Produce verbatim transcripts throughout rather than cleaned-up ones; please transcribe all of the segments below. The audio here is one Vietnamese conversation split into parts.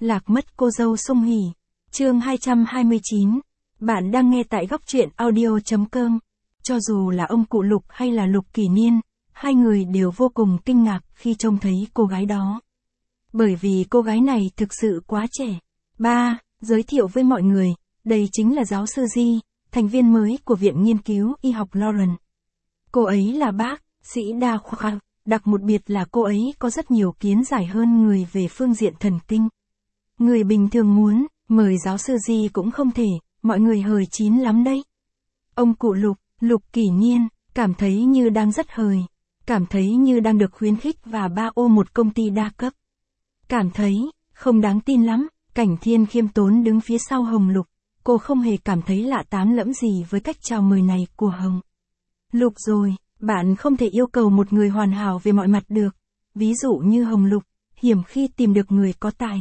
Lạc mất cô dâu Sung Hỉ. Chương hai trăm hai mươi chín. Bạn đang nghe tại góc truyện audio chấm com. Cho dù là ông cụ Lục hay là Lục Kỷ Niên, hai người đều vô cùng kinh ngạc khi trông thấy cô gái đó. Bởi vì cô gái này thực sự quá trẻ. Ba, giới thiệu với mọi người, đây chính là giáo sư Ji, thành viên mới của Viện Nghiên cứu Y học Lawrence. Cô ấy là bác sĩ đa khoa, đặc một biệt là cô ấy có rất nhiều kiến giải hơn người về phương diện thần kinh. Người bình thường muốn mời giáo sư Ji cũng không thể, mọi người hời chín lắm đấy. Ông cụ Lục, Lục Kỷ Niên, cảm thấy như đang rất hời, cảm thấy như đang được khuyến khích và ba ô một công ty đa cấp. Cảm thấy không đáng tin lắm. Cảnh Thiên khiêm tốn đứng phía sau Hồng Lục, cô không hề cảm thấy lạ tám lẫm gì với cách chào mời này của Hồng Lục rồi, bạn không thể yêu cầu một người hoàn hảo về mọi mặt được. Ví dụ như Hồng Lục, hiếm khi tìm được người có tài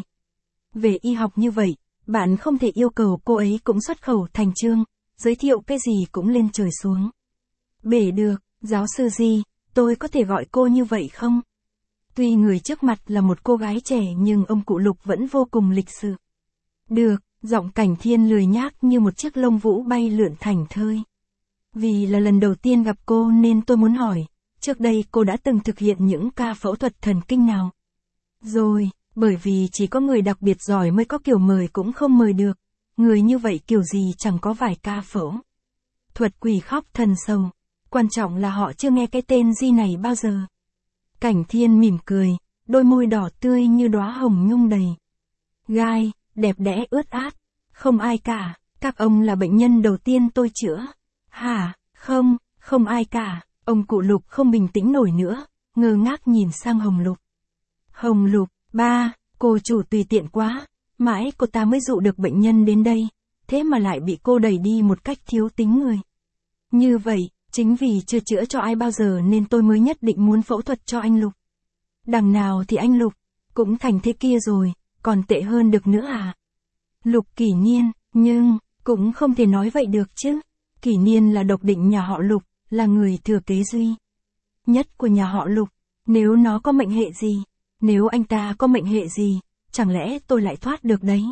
về y học như vậy, bạn không thể yêu cầu cô ấy cũng xuất khẩu thành chương, giới thiệu cái gì cũng lên trời xuống bể được. Giáo sư Ji, tôi có thể gọi cô như vậy không? Tuy người trước mặt là một cô gái trẻ nhưng ông cụ Lục vẫn vô cùng lịch sự. Được, giọng Cảnh Thiên lười nhác như một chiếc lông vũ bay lượn thảnh thơi. Vì là lần đầu tiên gặp cô nên tôi muốn hỏi, trước đây cô đã từng thực hiện những ca phẫu thuật thần kinh nào? Rồi, bởi vì chỉ có người đặc biệt giỏi mới có kiểu mời cũng không mời được. Người như vậy kiểu gì chẳng có vài ca phẫu thuật quỷ khóc thần sầu. Quan trọng là họ chưa nghe cái tên Ji này bao giờ. Cảnh Thiên mỉm cười, đôi môi đỏ tươi như đóa hồng nhung đầy gai, đẹp đẽ ướt át. Không ai cả, các ông là bệnh nhân đầu tiên tôi chữa. Hả, không, không ai cả. Ông cụ Lục không bình tĩnh nổi nữa, ngơ ngác nhìn sang Hồng Lục. Hồng Lục, ba, cô chủ tùy tiện quá, mãi cô ta mới dụ được bệnh nhân đến đây, thế mà lại bị cô đẩy đi một cách thiếu tính người. Như vậy, chính vì chưa chữa cho ai bao giờ nên tôi mới nhất định muốn phẫu thuật cho anh Lục. Đằng nào thì anh Lục cũng thành thế kia rồi, còn tệ hơn được nữa à? Lục Kỷ Niên, nhưng, cũng không thể nói vậy được chứ. Kỷ Niên là độc định nhà họ Lục, là người thừa kế duy nhất của nhà họ Lục. Nếu nó có mệnh hệ gì, nếu anh ta có mệnh hệ gì, chẳng lẽ tôi lại thoát được đấy?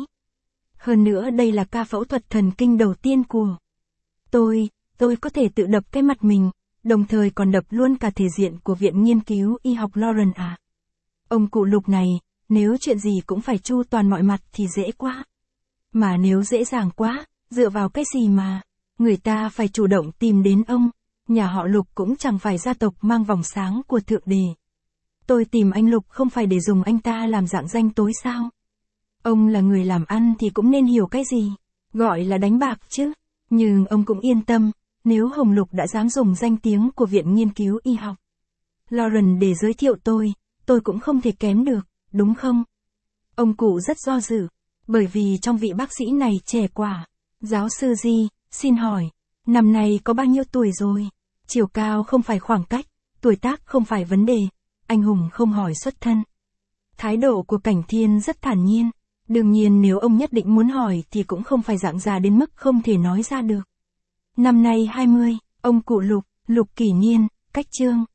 Hơn nữa đây là ca phẫu thuật thần kinh đầu tiên của tôi, tôi có thể tự đập cái mặt mình, đồng thời còn đập luôn cả thể diện của Viện Nghiên cứu Y học Lawrence à? Ông cụ Lục này, nếu chuyện gì cũng phải chu toàn mọi mặt thì dễ quá. Mà nếu dễ dàng quá, dựa vào cái gì mà người ta phải chủ động tìm đến ông? Nhà họ Lục cũng chẳng phải gia tộc mang vòng sáng của Thượng Đế. Tôi tìm anh Lục không phải để dùng anh ta làm dạng danh tối sao? Ông là người làm ăn thì cũng nên hiểu cái gì gọi là đánh bạc chứ. Nhưng ông cũng yên tâm, nếu Hồng Lục đã dám dùng danh tiếng của Viện Nghiên cứu Y học Lawrence để giới thiệu tôi, tôi cũng không thể kém được, đúng không? Ông cụ rất do dự, bởi vì trong vị bác sĩ này trẻ quá. Giáo sư Ji, xin hỏi, năm nay có bao nhiêu tuổi rồi? Chiều cao không phải khoảng cách, tuổi tác không phải vấn đề. Anh hùng không hỏi xuất thân. Thái độ của Cảnh Thiên rất thản nhiên. Đương nhiên nếu ông nhất định muốn hỏi thì cũng không phải dạng già đến mức không thể nói ra được. Năm nay hai mươi, ông cụ Lục, Lục Kỷ Niên, cách chương.